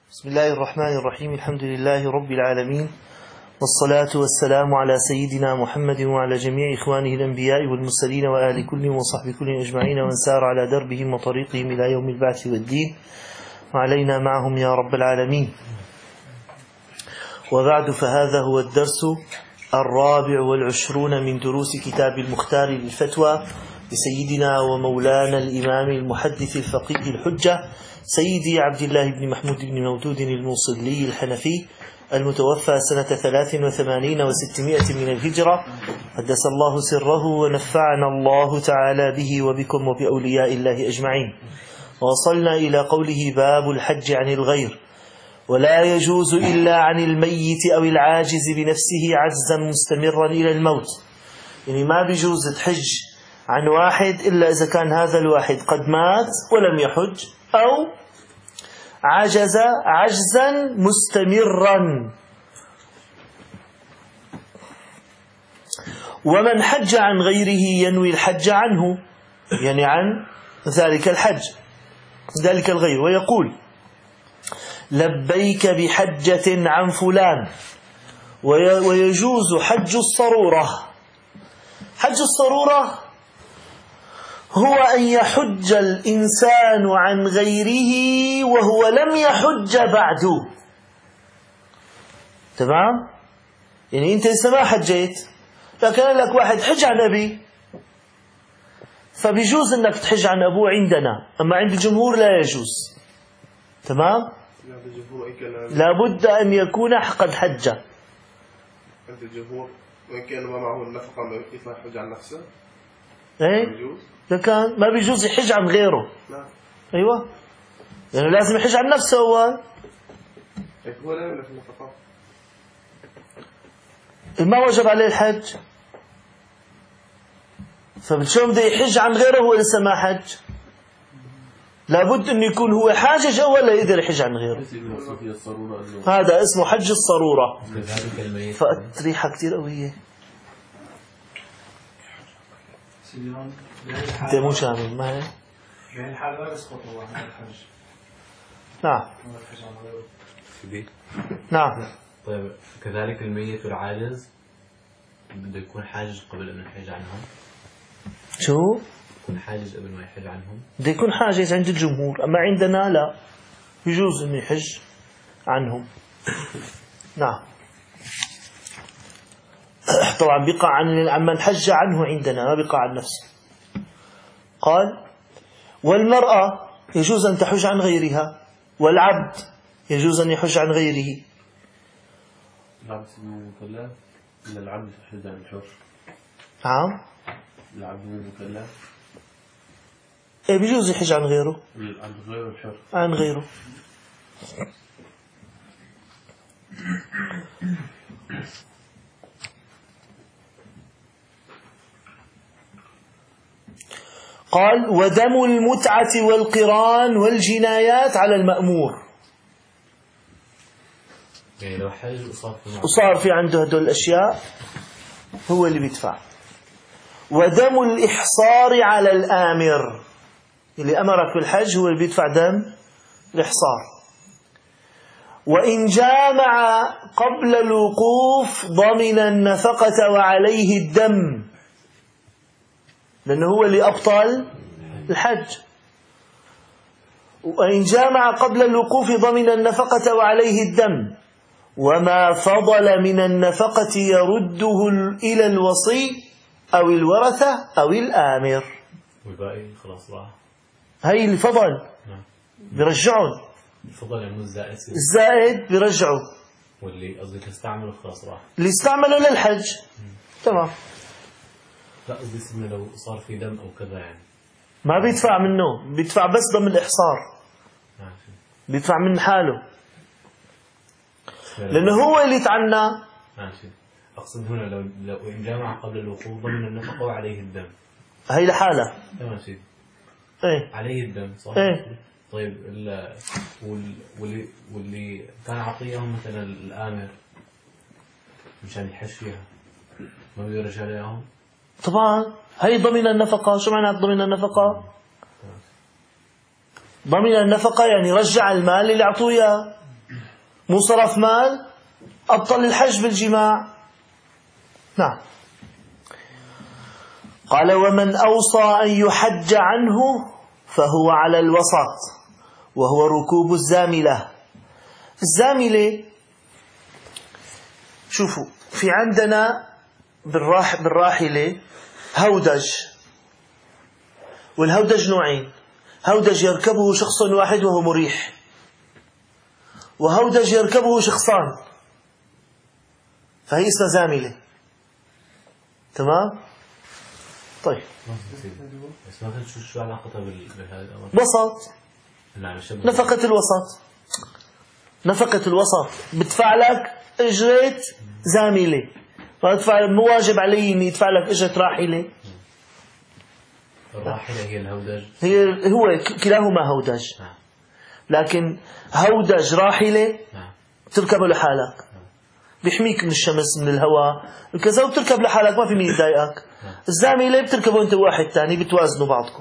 بسم الله الرحمن الرحيم. الحمد لله رب العالمين، والصلاة والسلام على سيدنا محمد وعلى جميع إخوانه الأنبياء والمرسلين وآل كل وصحب كل أجمعين ومن سار على دربهم وطريقهم إلى يوم البعث والدين، وعلينا معهم يا رب العالمين. وبعد، فهذا هو الدرس 24 من دروس كتاب المختار للفتوى لسيدنا ومولانا الإمام المحدث الفقيه الحجة سيدي عبد الله بن محمود بن مودود الموصلي الحنفي، المتوفى سنة 83 و600 من الهجرة، قدس الله سره ونفعنا الله تعالى به وبكم وبأولياء الله أجمعين. وصلنا إلى قوله: باب الحج عن الغير، ولا يجوز إلا عن الميت أو العاجز بنفسه عجزا مستمرا إلى الموت. يعني ما بيجوز تحج عن واحد إلا إذا كان هذا الواحد قد مات ولم يحج، أو عجز عجزا مستمرا. ومن حج عن غيره ينوي الحج عنه، يعني عن ذلك الحج ذلك الغير، ويقول: لبيك بحجة عن فلان. ويجوز حج الصرورة. حج الصرورة هو أن يحج الإنسان عن غيره وهو لم يحج بعد. تمام؟ يعني أنت لسه ما حجيت، لكن لك واحد حج عن أبي، فبيجوز أنك تحج عن أبوه عندنا، أما عند الجمهور لا يجوز. تمام؟ لابد أن يكون قد حج. عند الجمهور وإن كان ما معه النفقة ما يطلع يحج عن نفسه. إيه؟ إذا كان ما بيجوز يحج عن غيره. نعم. أيوة، يعني لازم يحج عن نفسه أول. هو لا يملك النفقة، ما وجب عليه الحج، فبشو بده يحج عن غيره هو لسه ما حج؟ لابد أن يكون هو حاجج أول لا يقدر يحج عن غيره. هذا اسمه حج الصرورة. فأتريحة كتير قوية. أنت مو شامل ما هي؟ يعني الحال لا يسقط عن الحج. نعم. نعم. طيب كذلك الميت والعاجز بده يكون حاجز قبل أن يحج عنهم. شو؟ يكون حاجز قبل ما يحج عنهم. بده يكون حاجز عند الجمهور، أما عندنا لا، يجوز أن يحج عنهم. نعم. طبعا بقى عن من حج عنه عندنا، ما بقى عن نفسه. قال: والمرأة يجوز أن تحج عن غيرها، والعبد يجوز أن يحج عن غيره. العبد مكلف إلا العبد يحج عن الحر. نعم. العبد مكلف. إيه، بيجوز يحج عن غيره. عن غير الحر. عن غيره. قال: ودم المتعة والقران والجنايات على المأمور. يعني لو حج وصار في عنده هدول الأشياء هو اللي بيدفع. ودم الإحصار على الآمر، اللي أمرك بالحج هو اللي بيدفع دم الإحصار. وإن جامع قبل الوقوف ضمن النفقة وعليه الدم، لأنه هو اللي أبطل الحج. وإن جامع قبل الوقوف ضمن النفقة وعليه الدم، وما فضل من النفقة يرده إلى الوصي أو الورثة أو الآمر. والباقي خلاص راح. هاي اللي فضل بيرجعون. الفضل يعني الزائد. الزائد بيرجعوا. واللي قصدك استعمله خلاص راح. اللي استعمله للحج. تمام. لا قصدي اسمه لو صار في دم أو كذا يعني ما بيدفع منه، بيدفع بس ضمن الإحصار. بيدفع من حاله، لأنه هو اللي تعنى. ماشي. أقصد هنا لو إن جامع قبل الوقوف ضمن النفقة وعليه الدم، هي لحالة. تمام سيدي. إيه. عليه الدم صح. إيه. طيب واللي كان عطيهم مثلا الآمر مشان يحش فيها، ما بده يرجع لهم؟ طبعا هي ضمن النفقة. شو معنى ضمن النفقة؟ ضمن النفقة يعني رجع المال اللي أعطوه إياه. مو صرف مال، أبطل الحج بالجماع. نعم. قال ومن أوصى أن يحج عنه فهو على الوسط وهو ركوب الزاملة. الزاملة شوفوا، في عندنا بالراحلة هودج، والهودج نوعين: هودج يركبه شخص واحد وهو مريح، وهودج يركبه شخصان، فهي اسمها زاملة. تمام؟ طيب بس ما كنت شو علاقتها بهذا الأمر؟ وسط، نفقة الوسط. نفقة الوسط بدفع لك أجرة زاملة، مو واجب علي إني يدفع لك أجرة راحلة. الراحلة هي الهودج، هو كلاهما هودج، لكن هودج راحلة تركبه لحالك، بيحميك من الشمس من الهواء وكذا، وتركب لحالك ما في مين يضايقك. الزاملة بتركبه أنت وواحد تاني، بتوازنوا بعضكم.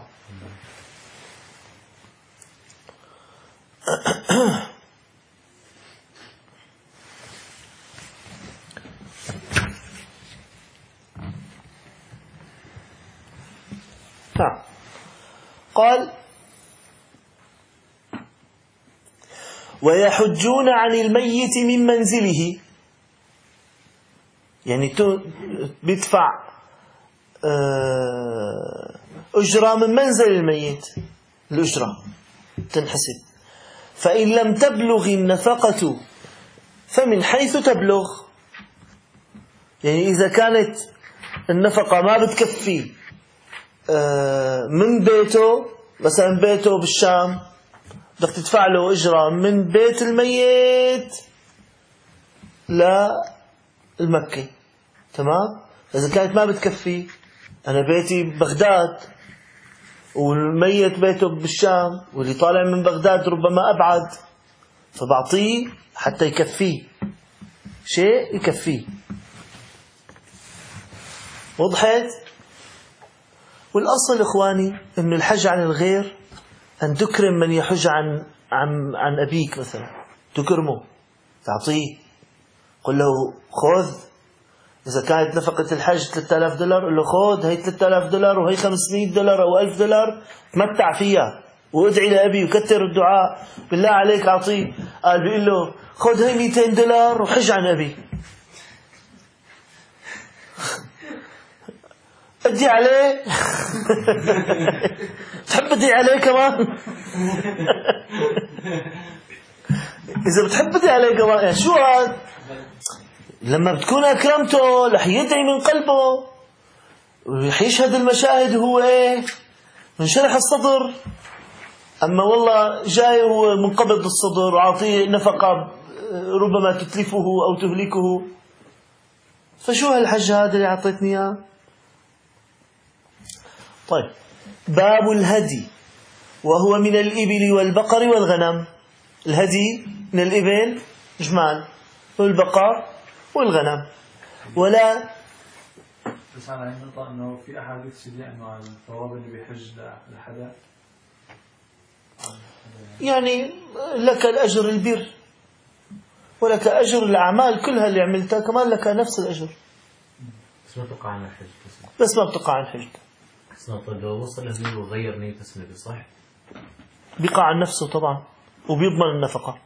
نعم. قال ويحجون عن الميت من منزله، يعني بيدفع أجرة من منزل الميت، الأجرة تنحسب. فإن لم تبلغ النفقة فمن حيث تبلغ، يعني إذا كانت النفقة ما بتكفي من بيته، مثلا بيته بالشام، بدك تدفع له أجرة من بيت الميت للمكة. تمام؟ إذا كانت ما بتكفي، أنا بيتي ببغداد والميت بيته بالشام، واللي طالع من بغداد ربما أبعد، فبعطيه حتى يكفيه شيء يكفيه. وضحت؟ والأصل إخواني أن الحج عن الغير أن تكرم من يحج عن أبيك مثلا، تكرمه، تعطيه، قل له خذ. إذا كانت نفقة الحج $3000، قل له خذ هي $3000 وهي $500 أو $1000، تمتع فيها وادعي لأبي وكتر الدعاء، بالله عليك أعطيه. قال بيقول له خذ هي $200 وحج عن أبي. أدي عليه تحب أدي عليه كمان؟ إذا بتحب أدي عليه كمان، يعني شو هاد؟ لما بتكون أكرمته رح يدعي من قلبه ورح يشهد المشاهد وهو من شرح الصدر. أما والله جاي هو منقبض الصدر وعطيه نفقة ربما تتلفه أو تهلكه، فشو هالحج هذا اللي عطيتني إياه؟ طيب، باب الهدي، وهو من الإبل والبقر والغنم. الهدي من الإبل جمال، والبقر والغنم. ولا بس على النقطة أنه في أحاديث تدعي أنه الثواب اللي بيحج لحدا، يعني لك الأجر البر، ولك أجر الأعمال كلها اللي عملتها، كمان لك نفس الأجر، بس ما بتقع عن الحج. بس ما بتقع عن حج. لو وصل لازم يغير نية السنة، صح؟ بيقع عن نفسه طبعا وبيضمن النفقة.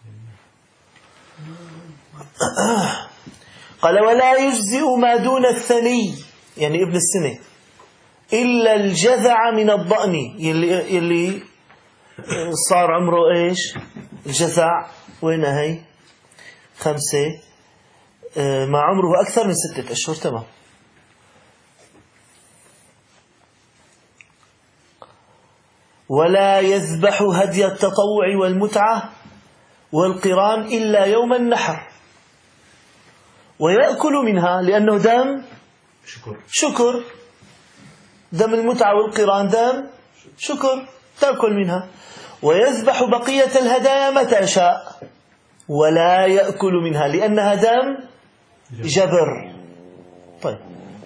قال ولا يجزئ ما دون الثني، يعني ابن السنة، إلا الجذع من الضأن، يلي صار عمره إيش؟ الجذع وين هي 5 مع عمره أكثر من 6 أشهر. تمام. ولا يذبح هدي التطوع والمتعة والقران إلا يوم النحر، ويأكل منها لأنه دم شكر. دم المتعة والقران دم شكر، تأكل منها. ويذبح بقية الهدايا متى شاء، ولا يأكل منها لأنها دم جبر. طيب.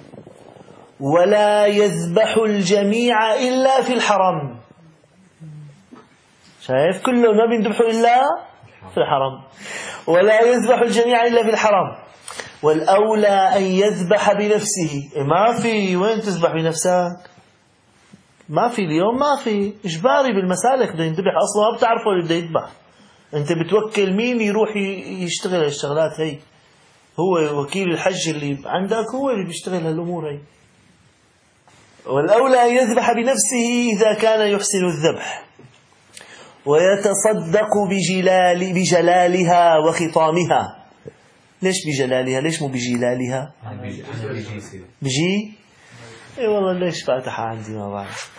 ولا يذبح الجميع إلا في الحرم. شايف؟ كله ما بيذبحوا إلا في الحرم. ولا يذبح الجميع إلا في الحرم. والأولى أن يذبح بنفسه. ما في وين تذبح بنفسك؟ ما في اليوم، ما في إجباري بالمسالك بده يذبح أصلا، ما بتعرفوا اللي بده يذبح. أنت بتوكل مين يروح يشتغل هالشغلات هي؟ هو وكيل الحج اللي عندك هو اللي بيشتغل هالأمور هي. والأولى أن يذبح بنفسه إذا كان يحسن الذبح، ويتصدق بجلالها وخطامها. ليش بجلالها؟ ليش مو بجلالها؟ بجي؟ اي والله ليش فاتحة عندي ما بعرف.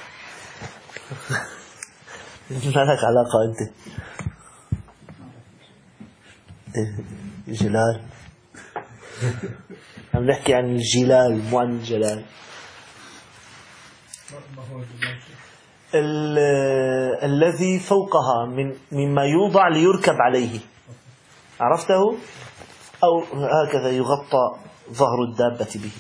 ما لك علاقة أنت. جلال. عم نحكي عن الجلال مو عن الجلال. الذي فوقها مما يوضع ليركب عليه، عرفته؟ أو هكذا يغطى ظهر الدابة به.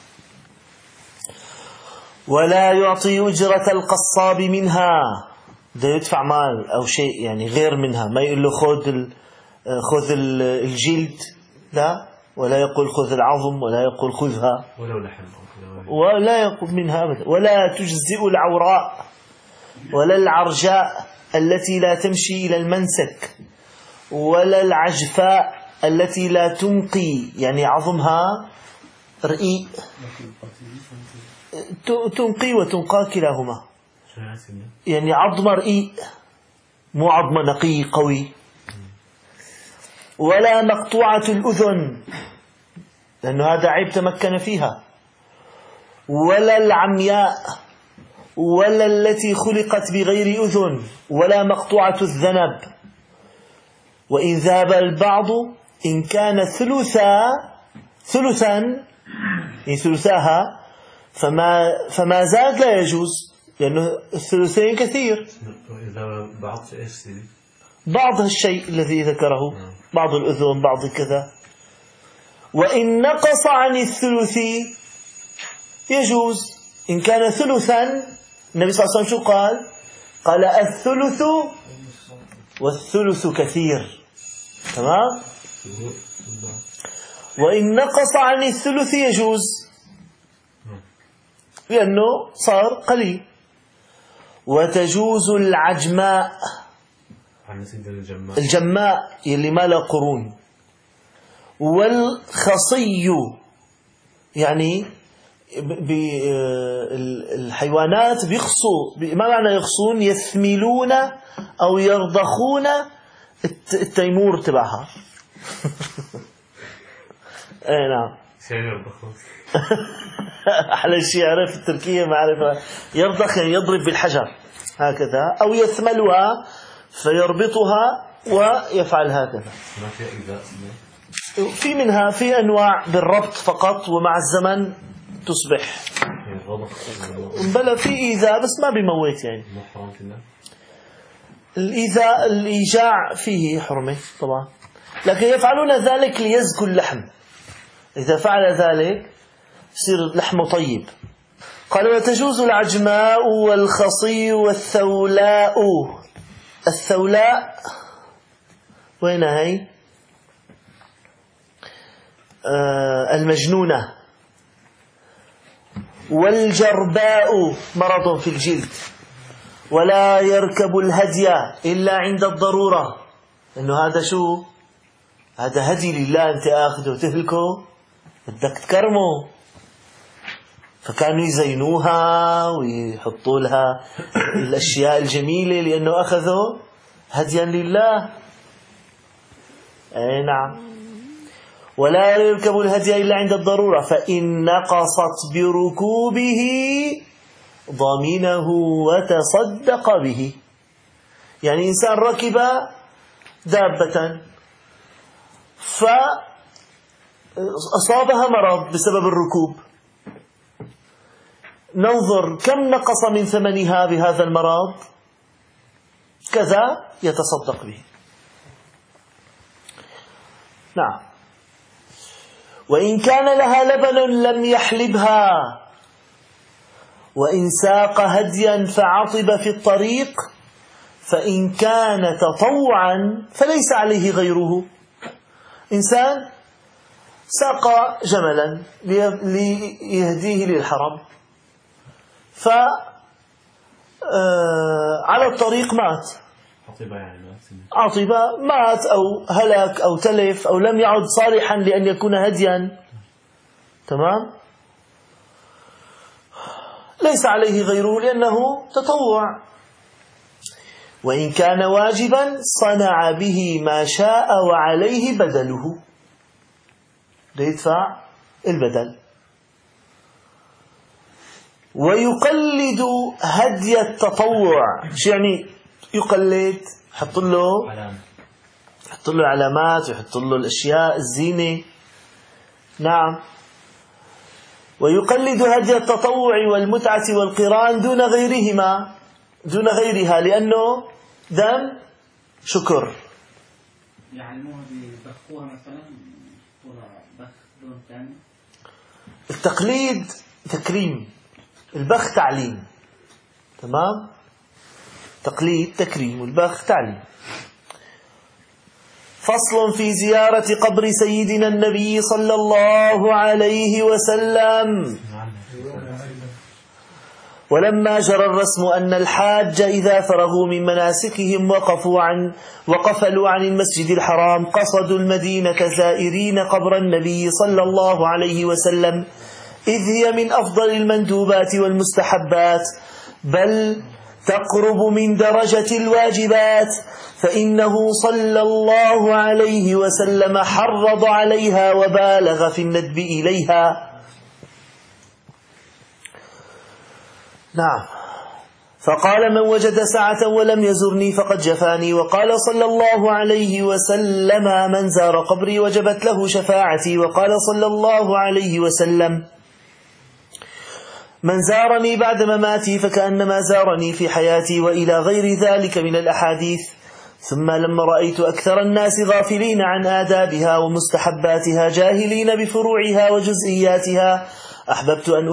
ولا يعطي أجرة القصاب منها، ده يدفع مال أو شيء يعني غير منها، ما يقول له خذ الجلد، لا، ولا يقول خذ العظم، ولا يقول خذها، ولا يقول منها أبدا. ولا تجزئ العوراء ولا العرجاء التي لا تمشي إلى المنسك، ولا العجفاء التي لا تنقي، يعني عظمها رقيق، تنقي وتنقى كلاهما، يعني عظم رقيق مو عظم نقي قوي. ولا مقطوعة الأذن لأنه هذا عيب تمكن فيها. ولا العمياء، ولا التي خلقت بغير أذن، ولا مقطوعة الذنب. وإن ذاب البعض إن كان ثلثا يعني ثلثاها فما زاد لا يجوز، لأنه الثلثين كثير. بعض الشيء الذي ذكره، بعض الأذن، بعض كذا. وإن نقص عن الثلث يجوز. إن كان ثلثا، النبي صلى الله عليه وسلم شو قال؟ قال الثلث والثلث كثير. تمام؟ وإن نقص عن الثلث يجوز، لأنه صار قليل. وتجوز العجماء، الجماء يلي ما له قرون. والخصي يعني الحيوانات بيخصوا، ما معنى يخصون؟ يثملون أو يرضخون التيمور تبعها. اي نعم. أحلى شيء عرف التركية ما عرفها. يرضخ يعني يضرب بالحجر هكذا، أو يثملها فيربطها ويفعل هكذا. في منها في أنواع بالربط فقط، ومع الزمن تصبح بلا في إيذاء بس ما بيموت يعني. الإيذاء الإيجاع فيه حرمة طبعا، لكن يفعلون ذلك ليزكوا اللحم. إذا فعل ذلك يصير لحمه طيب. قال وتجوز العجماء والخصي والثولاء. الثولاء وين هي؟ المجنونة. والجرباء مرض في الجلد. ولا يركب الهدي إلا عند الضرورة، إنه هذا شو؟ هذا هدي لله، أنت آخذه وتهلكه بدك تكرمه. فكانوا يزينوها ويحطوا لها الأشياء الجميلة لأنه أخذوا هديا لله. أي نعم. ولا يركب الهدي إلا عند الضرورة، فإن نقصت بركوبه ضمنه وتصدق به. يعني إنسان ركب دابة فأصابها مرض بسبب الركوب، ننظر كم نقص من ثمنها بهذا المرض، كذا يتصدق به. نعم. وإن كان لها لبن لم يحلبها، وإن ساق هديا فعطب في الطريق فإن كان تطوعا فليس عليه غيره. إنسان ساق جملا ليهديه للحرم، على الطريق مات، عطب مات أو هلك أو تلف أو لم يعد صالحا لأن يكون هديا، تمام، ليس عليه غيره لأنه تطوع. وإن كان واجبا صنع به ما شاء وعليه بدله، ليدفع البدل. ويقلد هدي التطوع. شو يعني يقلد؟ يحط له علامات ويحط له الأشياء الزينة. نعم. ويقلد هدي التطوع والمتعة والقران دون غيرها لأنه دم شكر. يعني مو بيبخوها مثلا بخ دون ثاني. التقليد تكريم، البخ تعليم، تمام، تقليد تكريم والبخ تعليم. فصل في زيارة قبر سيدنا النبي صلى الله عليه وسلم. ولما جرى الرسم أن الحاج إذا فرغوا من مناسكهم وقفلوا عن المسجد الحرام قصدوا المدينة زائرين قبر النبي صلى الله عليه وسلم، إذ هي من أفضل المندوبات والمستحبات، بل تقرب من درجة الواجبات، فإنه صلى الله عليه وسلم حرض عليها وبالغ في الندب إليها. نعم. فقال: من وجد سعة ولم يزرني فقد جفاني. وقال صلى الله عليه وسلم: من زار قبري وجبت له شفاعتي. وقال صلى الله عليه وسلم: من زارني بعد مماتي فكأنما زارني في حياتي، وإلى غير ذلك من الأحاديث. ثم لما رأيت أكثر الناس غافلين عن آدابها ومستحباتها جاهلين بفروعها وجزئياتها، أحببت أن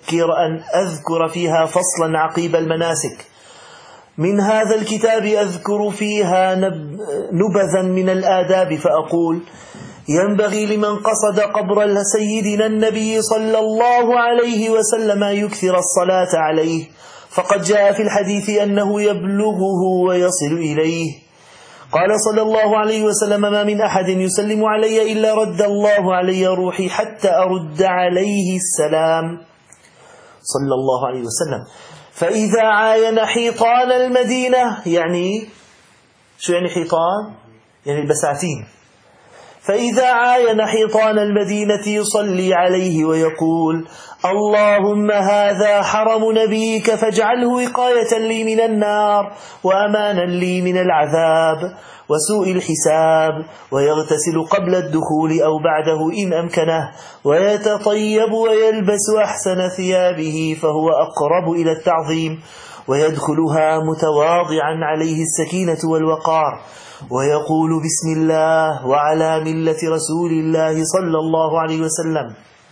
أذكر فيها فصلا عقيب المناسك من هذا الكتاب، أذكر فيها نبذا من الآداب، فأقول: ينبغي لمن قصد قبر سيدنا النبي صلى الله عليه وسلم يكثر الصلاة عليه، فقد جاء في الحديث أنه يبلغه ويصل إليه. قال صلى الله عليه وسلم: ما من أحد يسلم علي إلا رد الله علي روحي حتى أرد عليه السلام، صلى الله عليه وسلم. فإذا عاين حيطان المدينة، يعني شو يعني حيطان؟ يعني البساتين. فإذا عاين حيطان المدينة يصلي عليه ويقول: اللهم هذا حرم نبيك فاجعله وقاية لي من النار وأمانا لي من العذاب وسوء الحساب، ويغتسل قبل الدخول أو بعده إن أمكنه، ويتطيب ويلبس أحسن ثيابه فهو أقرب إلى التعظيم، ويدخلها متواضعا عليه السكينة والوقار، ويقول: بسم الله وعلى ملة رسول الله صلى الله عليه وسلم،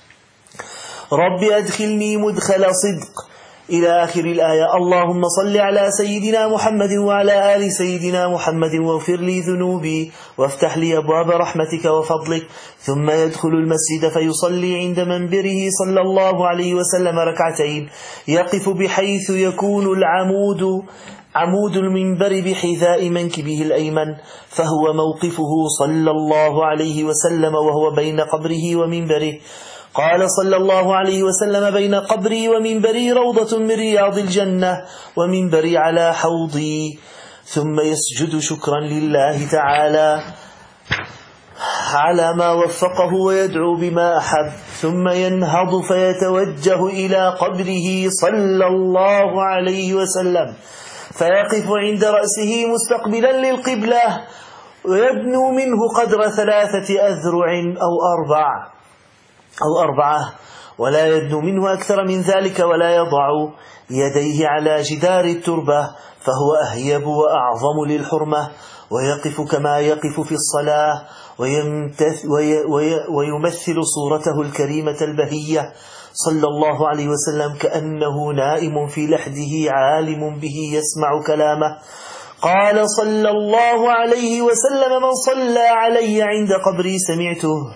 رب أدخلني مدخل صدق، إلى آخر الآية. اللهم صل على سيدنا محمد وعلى آل سيدنا محمد واغفر لي ذنوبي وافتح لي أبواب رحمتك وفضلك. ثم يدخل المسجد فيصلي عند منبره صلى الله عليه وسلم ركعتين، يقف بحيث يكون عمود المنبر بحذاء منكبه الأيمن، فهو موقفه صلى الله عليه وسلم وهو بين قبره ومنبره. قال صلى الله عليه وسلم: بين قبري ومنبري روضة من رياض الجنة ومنبري على حوضي. ثم يسجد شكرا لله تعالى على ما وفقه ويدعو بما أحب، ثم ينهض فيتوجه إلى قبره صلى الله عليه وسلم، فيقف عند رأسه مستقبلا للقبلة، ويدنو منه قدر 3 أذرع أو 4، ولا يدنو منه أكثر من ذلك، ولا يضع يديه على جدار التربة، فهو أهيب وأعظم للحرمة، ويقف كما يقف في الصلاة، ويمثل صورته الكريمة البهية صلى الله عليه وسلم كأنه نائم في لحده عالم به يسمع كلامه. قال صلى الله عليه وسلم: من صلى علي عند قبري سمعته.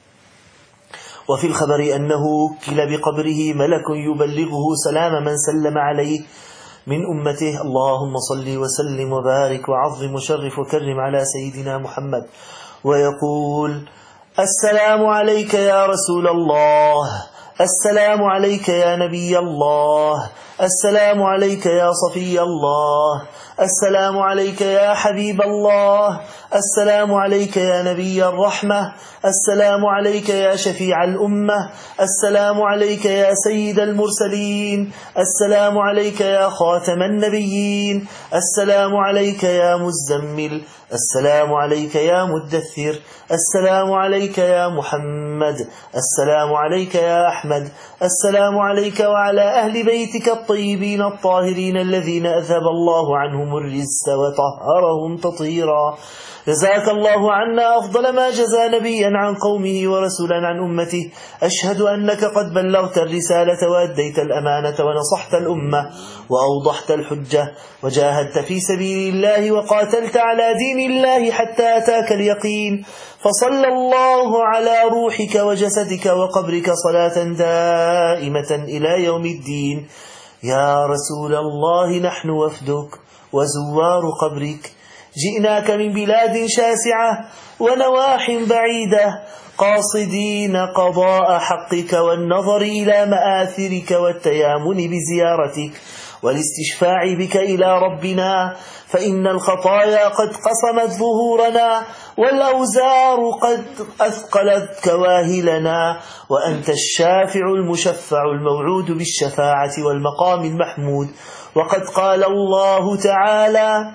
وفي الخبر أنه وكل بقبره ملك يبلغه سلام من سلم عليه من أمته. اللهم صل وسلم وبارك وعظم وشرف وكرم على سيدنا محمد. ويقول: السلام عليك يا رسول الله، السلام عليك يا نبي الله، السلام عليك يا صفي الله، السلام عليك يا حبيب الله، السلام عليك يا نبي الرحمة، السلام عليك يا شفيع الأمة، السلام عليك يا سيد المرسلين، السلام عليك يا خاتم النبيين، السلام عليك يا مزمل، السلام عليك يا مدثر، السلام عليك يا محمد، السلام عليك يا أحمد، السلام عليك وعلى أهل بيتك الطيبين الطاهرين الذين أذهب الله عنهم الرجس وطهرهم تطهيرا. جزاك الله عنا أفضل ما جزى نبيا عن قومه ورسولا عن أمته. أشهد أنك قد بلغت الرسالة وأديت الأمانة ونصحت الأمة وأوضحت الحجة وجاهدت في سبيل الله وقاتلت على دين الله حتى أتاك اليقين. فصلى الله على روحك وجسدك وقبرك صلاة دائمة إلى يوم الدين. يا رسول الله، نحن وفدك وزوار قبرك، جئناك من بلاد شاسعة ونواح بعيدة قاصدين قضاء حقك والنظر إلى مآثرك والتيامن بزيارتك والاستشفاع بك إلى ربنا، فإن الخطايا قد قصمت ظهورنا والأوزار قد أثقلت كواهلنا، وأنت الشافع المشفع الموعود بالشفاعة والمقام المحمود. وقد قال الله تعالى: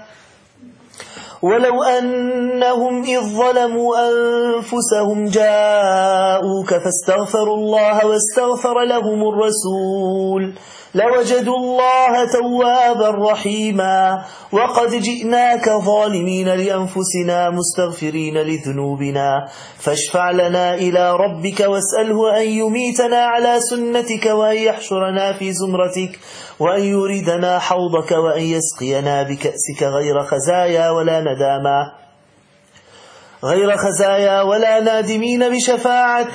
ولو أنهم إذ ظلموا أنفسهم جاءوك فاستغفروا الله واستغفر لهم الرسول لوجدوا الله توابا رحيما. وقد جئناك ظالمين لأنفسنا مستغفرين لذنوبنا، فاشفع لنا إلى ربك واسأله أن يميتنا على سنتك وأن يحشرنا في زمرتك وأن يردنا حوضك وأن يسقينا بكأسك غير خزايا ولا نادمين بشفاعة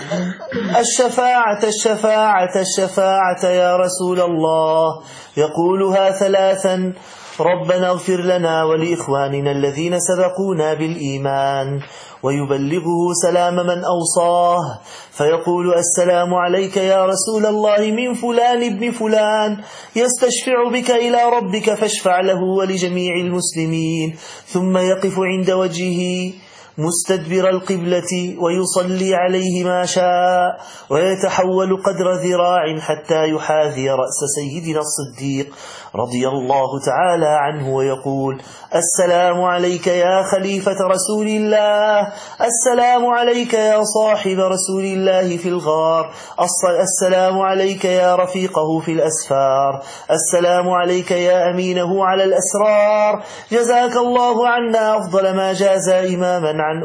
الشفاعة يا رسول الله. يقولها ثلاثا: ربنا اغفر لنا ولإخواننا الذين سبقونا بالإيمان. ويبلغه سلام من أوصاه فيقول: السلام عليك يا رسول الله من فلان ابن فلان، يستشفع بك إلى ربك فاشفع له ولجميع المسلمين. ثم يقف عند وجهه مستدبر القبلة ويصلي عليه ما شاء، ويتحول قدر ذراع حتى يحاذي رأس سيدنا الصديق رضي الله تعالى عنه، ويقول: السلام عليك يا خليفة رسول الله، السلام عليك يا صاحب رسول الله في الغار، السلام عليك يا رفيقه في الأسفار، السلام عليك يا أمينه على الأسرار. جزاك الله عنا أفضل ما جاز إماما عن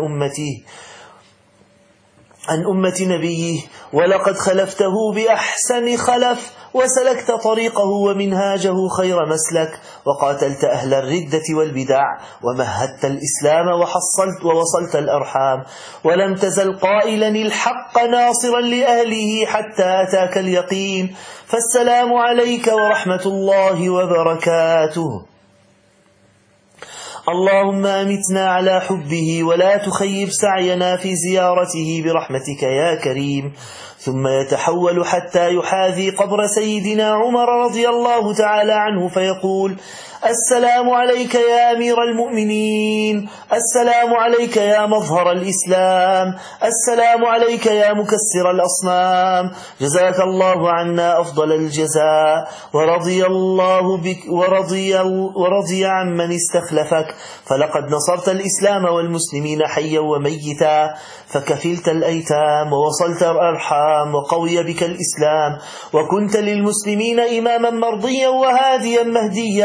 أمة نبيه، ولقد خلفته بأحسن خلف، وسلكت طريقه ومنهاجه خير مسلك، وقاتلت أهل الردة والبدع، ومهدت الإسلام ووصلت الأرحام، ولم تزل قائلا الحق ناصرا لأهله حتى أتاك اليقين. فالسلام عليك ورحمة الله وبركاته. اللهم أمتنا على حبه ولا تخيب سعينا في زيارته برحمتك يا كريم. ثم يتحول حتى يحاذي قبر سيدنا عمر رضي الله تعالى عنه فيقول: السلام عليك يا أمير المؤمنين، السلام عليك يا مظهر الإسلام، السلام عليك يا مكسر الأصنام. جزاك الله عنا أفضل الجزاء، ورضي الله بك ورضي عمن استخلفك، فلقد نصرت الإسلام والمسلمين حيا وميتا، فكفلت الأيتام ووصلت الأرحام، وقوي بك الإسلام، وكنت للمسلمين إماما مرضيا وهاديا مهديا.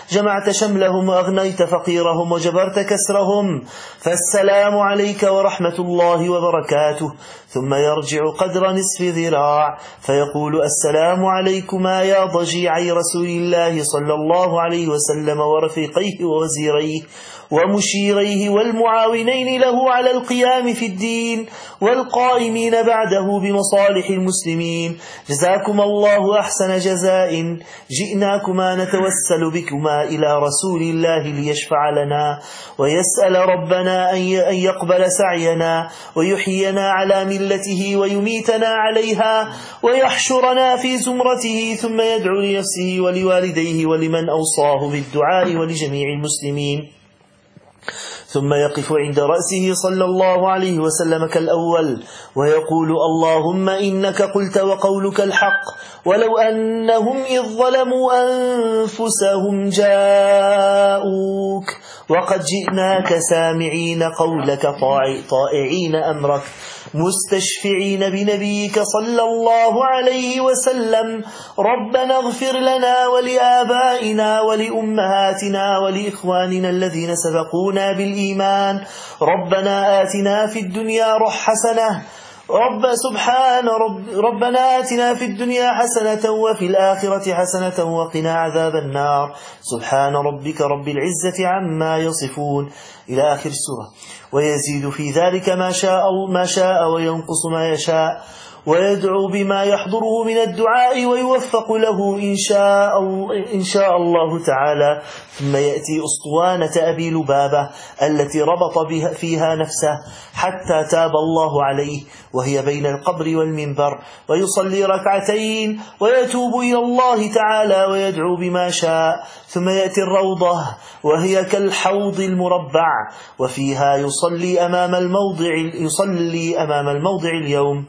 جمعت شملهم وأغنيت فقيرهم وجبرت كسرهم، فالسلام عليك ورحمة الله وبركاته. ثم يرجع قدر نصف ذراع فيقول السلام عليكما يا ضجيعي رسول الله صلى الله عليه وسلم ورفيقيه ووزيريه ومشيريه والمعاونين له على القيام في الدين والقائمين بعده بمصالح المسلمين. جزاكم الله أحسن جزاء، جئناكما نتوسل بكما إلى رسول الله ليشفع لنا ويسأل ربنا أن يقبل سعينا ويحيينا على ملته ويميتنا عليها ويحشرنا في زمرته، ثم يدعو لنفسه ولوالديه ولمن أوصاه بالدعاء ولجميع المسلمين. ثم يقف عند رأسه صلى الله عليه وسلم كالأول ويقول اللهم إنك قلت وقولك الحق، ولو أنهم إذ ظلموا أنفسهم جاءوك وقد جئناك سامعين قولك طائعين أمرك مستشفعين بنبيك صلى الله عليه وسلم، ربنا اغفر لنا ولآبائنا ولأمهاتنا ولإخواننا الذين سبقونا بالإيمان، ربنا آتنا في الدنيا حسنة ربنا آتنا في الدنيا حسنة وفي الآخرة حسنة وقنا عذاب النار، سبحان ربك رب العزة عما يصفون إلى آخر السورة. ويزيد في ذلك ما شاء وينقص ما يشاء، ويدعو بما يحضره من الدعاء ويوفق له إن شاء الله تعالى. ثم يأتي أسطوانة أبي لبابة التي ربط فيها نفسه حتى تاب الله عليه، وهي بين القبر والمنبر، ويصلي ركعتين ويتوب إلى الله تعالى ويدعو بما شاء. ثم يأتي الروضة وهي كالحوض المربع، وفيها يصلي أمام الموضع اليوم،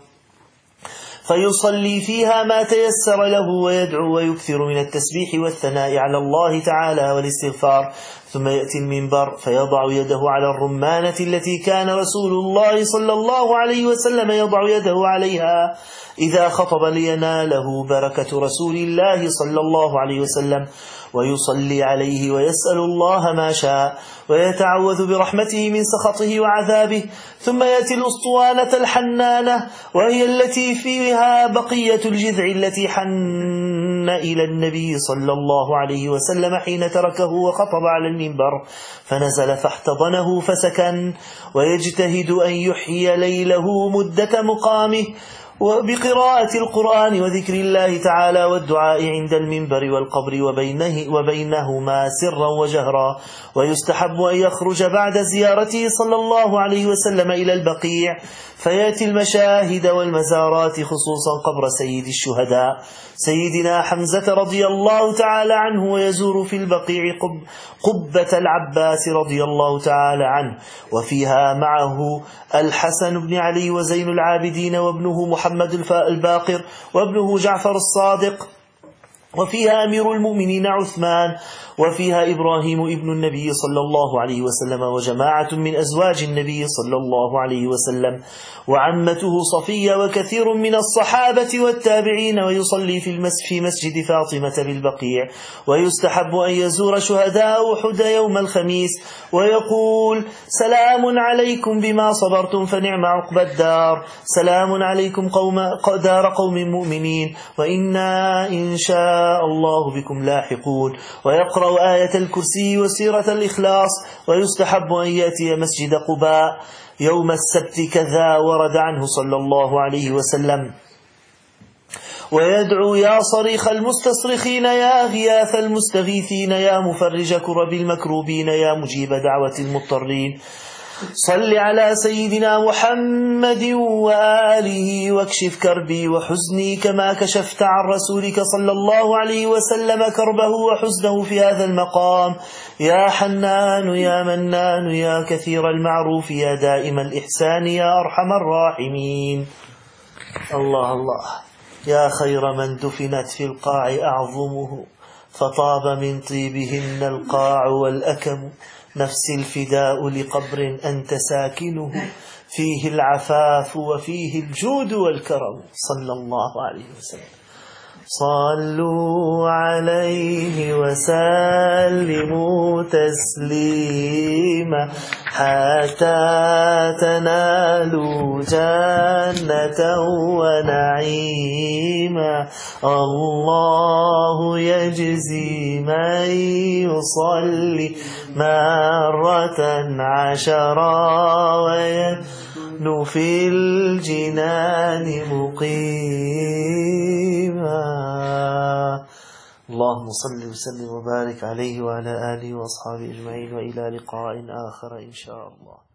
فيصلي فيها ما تيسر له ويدعو ويكثر من التسبيح والثناء على الله تعالى والاستغفار. ثم يأتي المنبر فيضع يده على الرمانة التي كان رسول الله صلى الله عليه وسلم يضع يده عليها إذا خطب ليناله بركة رسول الله صلى الله عليه وسلم، ويصلي عليه ويسأل الله ما شاء ويتعوذ برحمته من سخطه وعذابه. ثم يأتي الأسطوانة الحنانة وهي التي فيها بقية الجذع التي حن إلى النبي صلى الله عليه وسلم حين تركه وخطب على المنبر، فنزل فاحتضنه فسكن، ويجتهد أن يحيي ليله مدة مقامه وبقراءة القرآن وذكر الله تعالى والدعاء عند المنبر والقبر وبينهما سرا وجهرا. ويستحب أن يخرج بعد زيارته صلى الله عليه وسلم إلى البقيع فيأتي المشاهد والمزارات، خصوصا قبر سيد الشهداء سيدنا حمزة رضي الله تعالى عنه، ويزور في البقيع قبة العباس رضي الله تعالى عنه، وفيها معه الحسن بن علي وزين العابدين وابنه محمد الباقر وابنه جعفر الصادق، وفيها أمير المؤمنين عثمان، وفيها إبراهيم ابن النبي صلى الله عليه وسلم وجماعة من أزواج النبي صلى الله عليه وسلم وعمته صفية وكثير من الصحابة والتابعين. ويصلي في مسجد فاطمة بالبقيع. ويستحب أن يزور شهداء أحد يوم الخميس ويقول سلام عليكم بما صبرتم فنعم عقبى الدار، سلام عليكم دار قوم مؤمنين وإنا إن شاء الله بكم لاحقون. ويقرأ آية الكرسي وسيرة الإخلاص. ويستحب أن يأتي مسجد قباء يوم السبت كذا ورد عنه صلى الله عليه وسلم، ويدعو يا صريخ المستصرخين يا غياث المستغيثين يا مفرج كرب المكروبين يا مجيب دعوة المضطرين، صل على سيدنا محمد وآله واكشف كربي وحزني كما كشفت عن رسولك صلى الله عليه وسلم كربه وحزنه في هذا المقام، يا حنان يا منان يا كثير المعروف يا دائم الإحسان يا أرحم الراحمين. الله الله، يا خير من دفنت في القاع أعظمه، فطاب من طيبهن القاع والأكم، نفس الفداء لقبر أنت ساكنه، فيه العفاف وفيه الجود والكرم، صلى الله عليه وسلم. صلوا عليه وسلموا تسليما حتى تنالوا جنة ونعيما. الله يجزي من يصلي مرة 10 وينو في الجنان مقيما. اللهم صل وسلم وبارك عليه وعلى آله وأصحابه أجمعين، وإلى لقاء آخر إن شاء الله.